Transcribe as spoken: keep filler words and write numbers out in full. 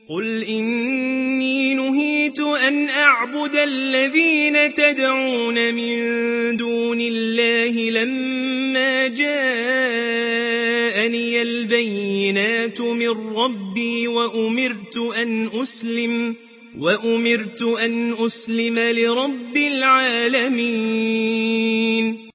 قل إني نهيت أن أعبد الذين تدعون من دون الله لما جاءني البينات من ربي وأمرت أن أسلم وأمرت أن أسلم لرب العالمين